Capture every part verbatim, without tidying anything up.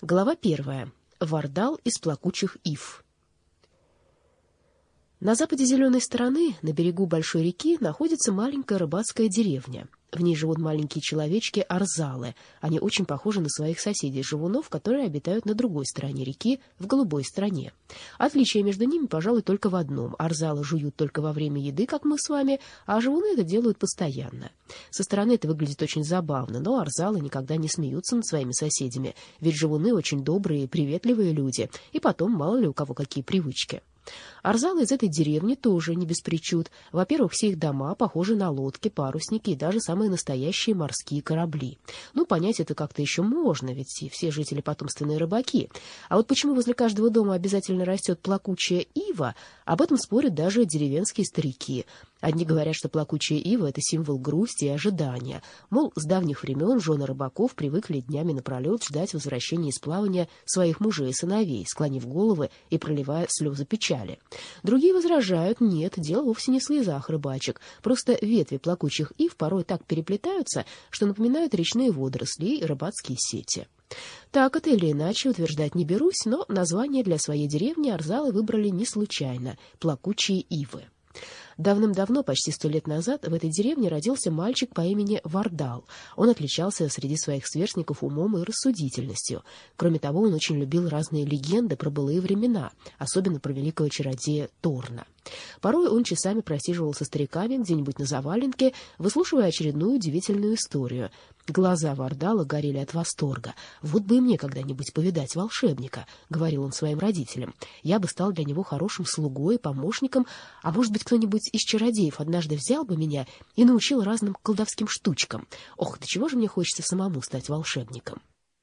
Глава первая. Вардал из плакучих ив. На западе зеленой стороны, на берегу большой реки, находится маленькая рыбацкая деревня. В ней живут маленькие человечки-арзалы. Они очень похожи на своих соседей-живунов, которые обитают на другой стороне реки, в голубой стране. Отличие между ними, пожалуй, только в одном. Арзалы жуют только во время еды, как мы с вами, а живуны это делают постоянно. Со стороны это выглядит очень забавно, но арзалы никогда не смеются над своими соседями, ведь живуны очень добрые и приветливые люди, и потом мало ли у кого какие привычки. Арзалы из этой деревни тоже не без причуд. Во-первых, все их дома похожи на лодки, парусники и даже самые настоящие морские корабли. Ну, понять это как-то еще можно, ведь все жители потомственные рыбаки. А вот почему возле каждого дома обязательно растет плакучая ива, об этом спорят даже деревенские старики. Одни говорят, что плакучая ива — это символ грусти и ожидания. Мол, с давних времен жены рыбаков привыкли днями напролет ждать возвращения из плавания своих мужей и сыновей, склонив головы и проливая слезы печали. Другие возражают: нет, дело вовсе не в слезах рыбачек, просто ветви плакучих ив порой так переплетаются, что напоминают речные водоросли и рыбацкие сети. Так это или иначе утверждать не берусь, но название для своей деревни арзалы выбрали не случайно — плакучие ивы. Давным-давно, почти сто лет назад, в этой деревне родился мальчик по имени Вардал. Он отличался среди своих сверстников умом и рассудительностью. Кроме того, он очень любил разные легенды про былые времена, особенно про великого чародея Торна. Порой он часами просиживал со стариками где-нибудь на заваленке, выслушивая очередную удивительную историю. Глаза Вардала горели от восторга. «Вот бы и мне когда-нибудь повидать волшебника», — говорил он своим родителям. «Я бы стал для него хорошим слугой, помощником, а может быть, кто-нибудь из чародеев однажды взял бы меня и научил разным колдовским штучкам. Ох, до чего же мне хочется самому стать волшебником».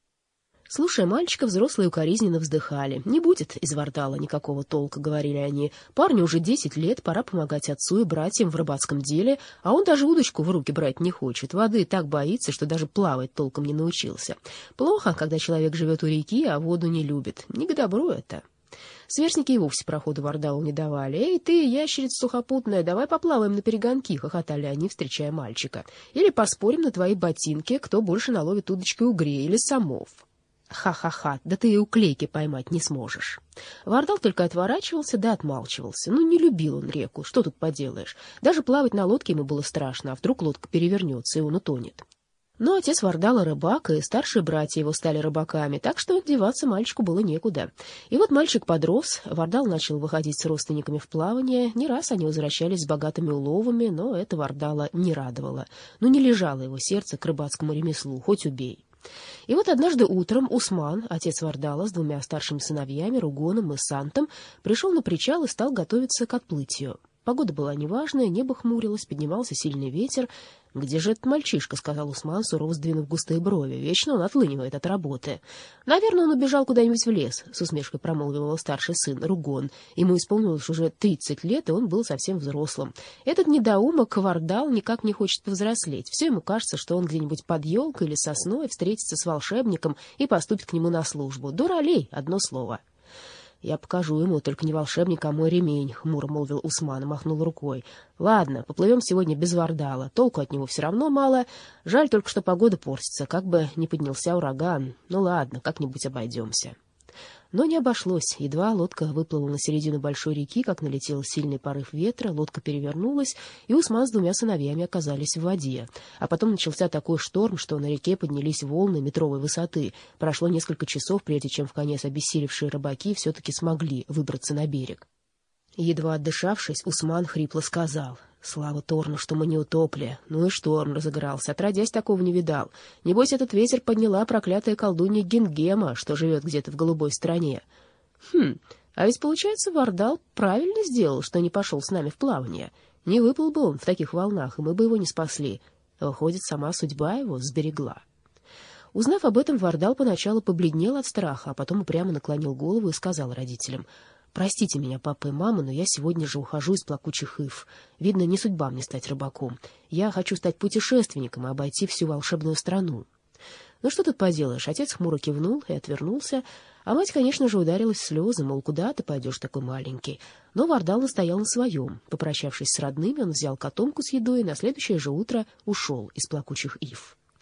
Слушая мальчика, взрослые укоризненно вздыхали. «Не будет из Вардала никакого толка», — говорили они. «Парню уже десять лет, пора помогать отцу и братьям в рыбацком деле, а он даже удочку в руки брать не хочет. Воды так боится, что даже плавать толком не научился. Плохо, когда человек живет у реки, а воду не любит. Не к добру это». Сверстники и вовсе проходу Вардалу не давали. «Эй, ты, ящерица сухопутная, давай поплаваем на перегонки», — хохотали они, встречая мальчика. «Или поспорим на твои ботинки, кто больше наловит удочкой угрей или самов». «Ха-ха-ха, да ты и уклейки поймать не сможешь». Вардал только отворачивался да отмалчивался. Ну, не любил он реку, что тут поделаешь. Даже плавать на лодке ему было страшно, а вдруг лодка перевернется, и он утонет. Но отец Вардала рыбак, и старшие братья его стали рыбаками, так что деваться мальчику было некуда. И вот мальчик подрос, Вардал начал выходить с родственниками в плавание. Не раз они возвращались с богатыми уловами, но это Вардала не радовало. Ну, не лежало его сердце к рыбацкому ремеслу, хоть убей. И вот однажды утром Усман, отец Вардала, с двумя старшими сыновьями, Ругоном и Сантом, пришел на причал и стал готовиться к отплытию. Погода была неважная, небо хмурилось, поднимался сильный ветер. «Где же этот мальчишка?» — сказал Усман, сурово сдвинув густые брови. «Вечно он отлынивает от работы». «Наверное, он убежал куда-нибудь в лес», — с усмешкой промолвил его старший сын Ругон. Ему исполнилось уже тридцать лет, и он был совсем взрослым. Этот недоумок Вардал никак не хочет повзрослеть. Все ему кажется, что он где-нибудь под елкой или сосной встретится с волшебником и поступит к нему на службу. Дуралей, одно слово. «Я покажу ему, только не волшебник, а мой ремень», — хмуро молвил Усман и махнул рукой. «Ладно, поплывем сегодня без Вардала. Толку от него все равно мало. Жаль только, что погода портится, как бы не поднялся ураган. Ну ладно, как-нибудь обойдемся». Но не обошлось. Едва лодка выплыла на середину большой реки, как налетел сильный порыв ветра, лодка перевернулась, и Усман с двумя сыновьями оказались в воде. А потом начался такой шторм, что на реке поднялись волны метровой высоты. Прошло несколько часов, прежде чем вконец обессилевшие рыбаки все-таки смогли выбраться на берег. Едва отдышавшись, Усман хрипло сказал: «Слава Торну, что мы не утопли. Ну и шторм разыгрался. Отродясь, такого не видал. Небось, этот ветер подняла проклятая колдунья Гингема, что живет где-то в голубой стране». «Хм, а ведь, получается, Вардал правильно сделал, что не пошел с нами в плавание. Не выплыл бы он в таких волнах, и мы бы его не спасли. Выходит, сама судьба его сберегла». Узнав об этом, Вардал поначалу побледнел от страха, а потом упрямо наклонил голову и сказал родителям: «Простите меня, папа и мама, но я сегодня же ухожу из плакучих ив. Видно, не судьба мне стать рыбаком. Я хочу стать путешественником и обойти всю волшебную страну». Ну что тут поделаешь, отец хмуро кивнул и отвернулся, а мать, конечно же, ударилась в слезы, мол, куда ты пойдешь такой маленький. Но Вардал настоял на своем. Попрощавшись с родными, он взял котомку с едой и на следующее же утро ушел из плакучих ив.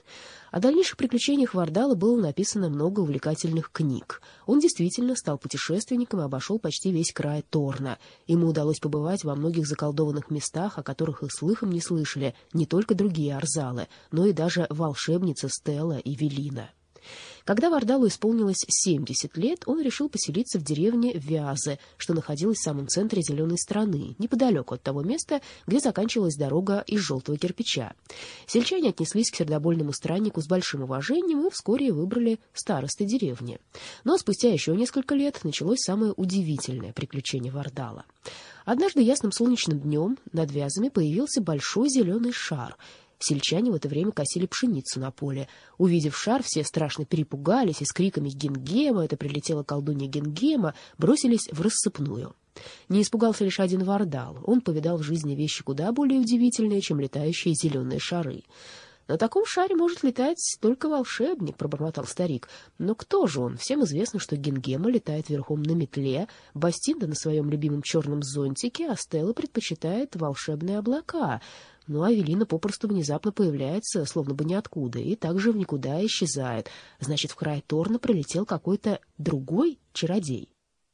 О дальнейших приключениях Вардала было написано много увлекательных книг. Он действительно стал путешественником и обошел почти весь край Торна. Ему удалось побывать во многих заколдованных местах, о которых и слыхом не слышали не только другие арзалы, но и даже волшебница Стелла и Велина. Когда Вардалу исполнилось семьдесят лет, он решил поселиться в деревне Вязы, что находилась в самом центре Зеленой страны, неподалеку от того места, где заканчивалась дорога из желтого кирпича. Сельчане отнеслись к сердобольному страннику с большим уважением и вскоре выбрали старосты деревни. Но спустя еще несколько лет началось самое удивительное приключение Вардала. Однажды ясным солнечным днем над Вязами появился большой зеленый шар. Сельчане в это время косили пшеницу на поле. Увидев шар, все страшно перепугались и с криками «Гингема! Это прилетела колдунья Гингема!» бросились в рассыпную. Не испугался лишь один Вардал. Он повидал в жизни вещи куда более удивительные, чем летающие зеленые шары. «На таком шаре может летать только волшебник», — пробормотал старик. «Но кто же он? Всем известно, что Гингема летает верхом на метле, Бастинда на своем любимом черном зонтике, а Стелла предпочитает волшебные облака». Ну, а Велина попросту внезапно появляется, словно бы ниоткуда, и также в никуда исчезает. Значит, в край Торна прилетел какой-то другой чародей.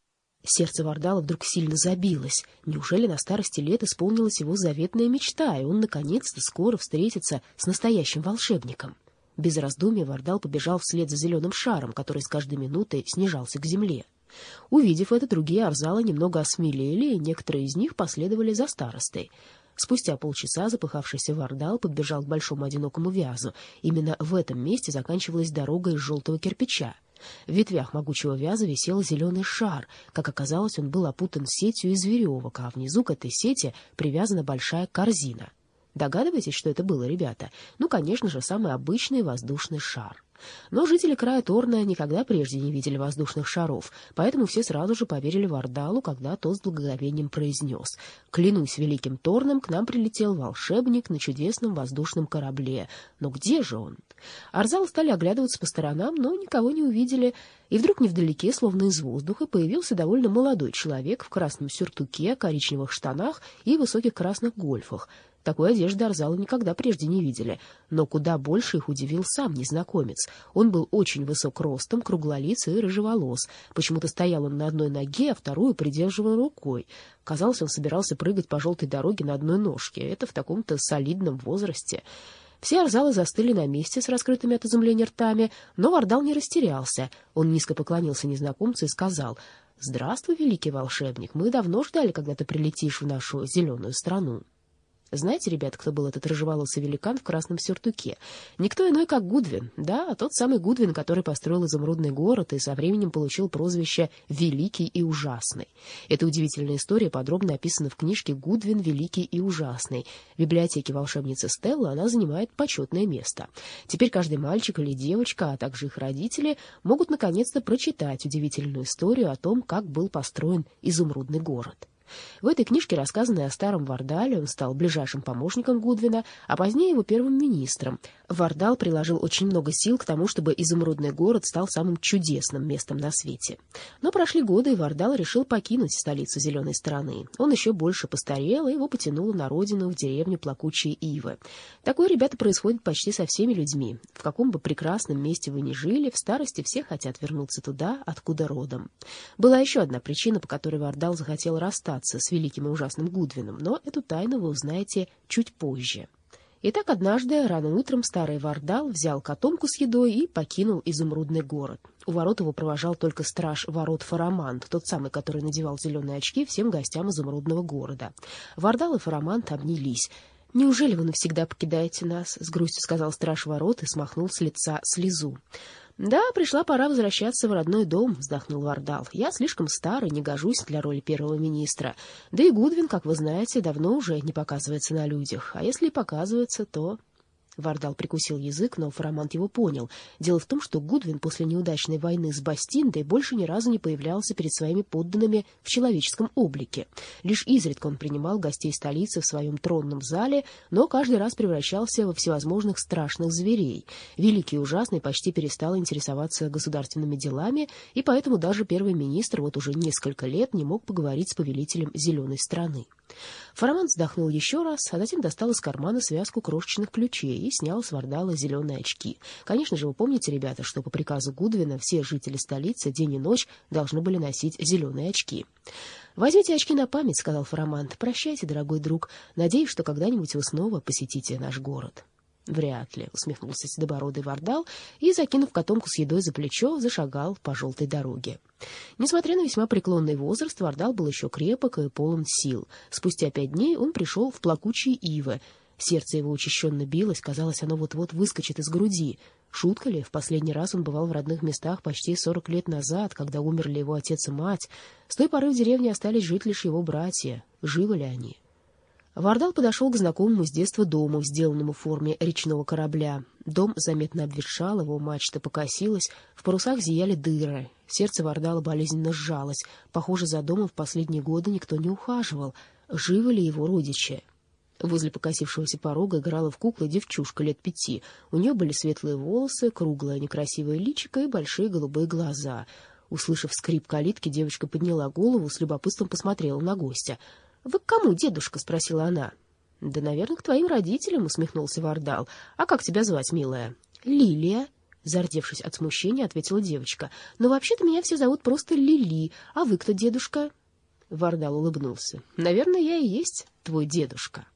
Сердце Вардала вдруг сильно забилось. Неужели на старости лет исполнилась его заветная мечта, и он наконец-то скоро встретится с настоящим волшебником? Без раздумий Вардал побежал вслед за зеленым шаром, который с каждой минутой снижался к земле. Увидев это, другие арзалы немного осмелели, и некоторые из них последовали за старостой. Спустя полчаса запыхавшийся Вардал подбежал к большому одинокому вязу. Именно в этом месте заканчивалась дорога из желтого кирпича. В ветвях могучего вяза висел зеленый шар. Как оказалось, он был опутан сетью из веревок, а внизу к этой сети привязана большая корзина. Догадываетесь, что это было, ребята? Ну, конечно же, самый обычный воздушный шар. Но жители края Торна никогда прежде не видели воздушных шаров, поэтому все сразу же поверили Вардалу, когда тот с благоговением произнес: «Клянусь великим Торном, к нам прилетел волшебник на чудесном воздушном корабле. Но где же он?» Арзалы стали оглядываться по сторонам, но никого не увидели, и вдруг невдалеке, словно из воздуха, появился довольно молодой человек в красном сюртуке, коричневых штанах и высоких красных гольфах. Такой одежды арзалы никогда прежде не видели, но куда больше их удивил сам незнакомец. Он был очень высок ростом, круглолиц и рыжеволос. Почему-то стоял он на одной ноге, а вторую придерживал рукой. Казалось, он собирался прыгать по желтой дороге на одной ножке. Это в таком-то солидном возрасте. Все арзалы застыли на месте с раскрытыми от изумления ртами, но Вардал не растерялся. Он низко поклонился незнакомцу и сказал: «Здравствуй, великий волшебник, мы давно ждали, когда ты прилетишь в нашу зеленую страну». Знаете, ребята, кто был этот рыжеволосый великан в красном сюртуке? Никто иной, как Гудвин. Да, тот самый Гудвин, который построил изумрудный город и со временем получил прозвище «Великий и ужасный». Эта удивительная история подробно описана в книжке «Гудвин. Великий и ужасный». В библиотеке волшебницы Стеллы она занимает почетное место. Теперь каждый мальчик или девочка, а также их родители, могут наконец-то прочитать удивительную историю о том, как был построен изумрудный город. В этой книжке рассказано о старом Вардале. Он стал ближайшим помощником Гудвина, а позднее его первым министром. Вардал приложил очень много сил к тому, чтобы изумрудный город стал самым чудесным местом на свете. Но прошли годы, и Вардал решил покинуть столицу Зеленой страны. Он еще больше постарел, и его потянуло на родину, в деревню Плакучие Ивы. Такое, ребята, происходит почти со всеми людьми. В каком бы прекрасном месте вы ни жили, в старости все хотят вернуться туда, откуда родом. Была еще одна причина, по которой Вардал захотел расстаться с великим и ужасным Гудвином, но эту тайну вы узнаете чуть позже. Итак, однажды рано утром старый Вардал взял котомку с едой и покинул изумрудный город. У ворот его провожал только страж ворот Фарамант, тот самый, который надевал зеленые очки всем гостям изумрудного города. Вардал и Фарамант обнялись. «Неужели вы навсегда покидаете нас?» — с грустью сказал страж ворот и смахнул с лица слезу. «Да, пришла пора возвращаться в родной дом», — вздохнул Вардал. «Я слишком стар и не гожусь для роли первого министра. Да и Гудвин, как вы знаете, давно уже не показывается на людях. А если и показывается, то...» Вардал прикусил язык, но Фарамант его понял. Дело в том, что Гудвин после неудачной войны с Бастиндой больше ни разу не появлялся перед своими подданными в человеческом облике. Лишь изредка он принимал гостей столицы в своем тронном зале, но каждый раз превращался во всевозможных страшных зверей. Великий и ужасный почти перестал интересоваться государственными делами, и поэтому даже первый министр вот уже несколько лет не мог поговорить с повелителем Зеленой страны. Фараман вздохнул еще раз, а затем достал из кармана связку крошечных ключей и снял с Вардала зеленые очки. Конечно же, вы помните, ребята, что по приказу Гудвина все жители столицы день и ночь должны были носить зеленые очки. «Возьмите очки на память», — сказал Фараман. «Прощайте, дорогой друг. Надеюсь, что когда-нибудь вы снова посетите наш город». «Вряд ли», — усмехнулся седобородый Вардал и, закинув котомку с едой за плечо, зашагал по желтой дороге. Несмотря на весьма преклонный возраст, Вардал был еще крепок и полон сил. Спустя пять дней он пришел в плакучие ивы. Сердце его учащенно билось, казалось, оно вот-вот выскочит из груди. Шутка ли, в последний раз он бывал в родных местах почти сорок лет назад, когда умерли его отец и мать. С той поры в деревне остались жить лишь его братья. Живы ли они? Вардал подошел к знакомому с детства дому, сделанному в форме речного корабля. Дом заметно обветшал, его мачта покосилась, в парусах зияли дыры. Сердце Вардала болезненно сжалось. Похоже, за домом в последние годы никто не ухаживал. Живы ли его родичи? Возле покосившегося порога играла в куклы девчушка лет пяти. У нее были светлые волосы, круглое некрасивое личико и большие голубые глаза. Услышав скрип калитки, девочка подняла голову, с любопытством посмотрела на гостя. «Вы к кому, дедушка?» — спросила она. «Да, наверное, к твоим родителям», — усмехнулся Вардал. «А как тебя звать, милая?» «Лилия», — зардевшись от смущения, ответила девочка. «Но вообще-то меня все зовут просто Лили. А вы кто, дедушка?» Вардал улыбнулся. «Наверное, я и есть твой дедушка».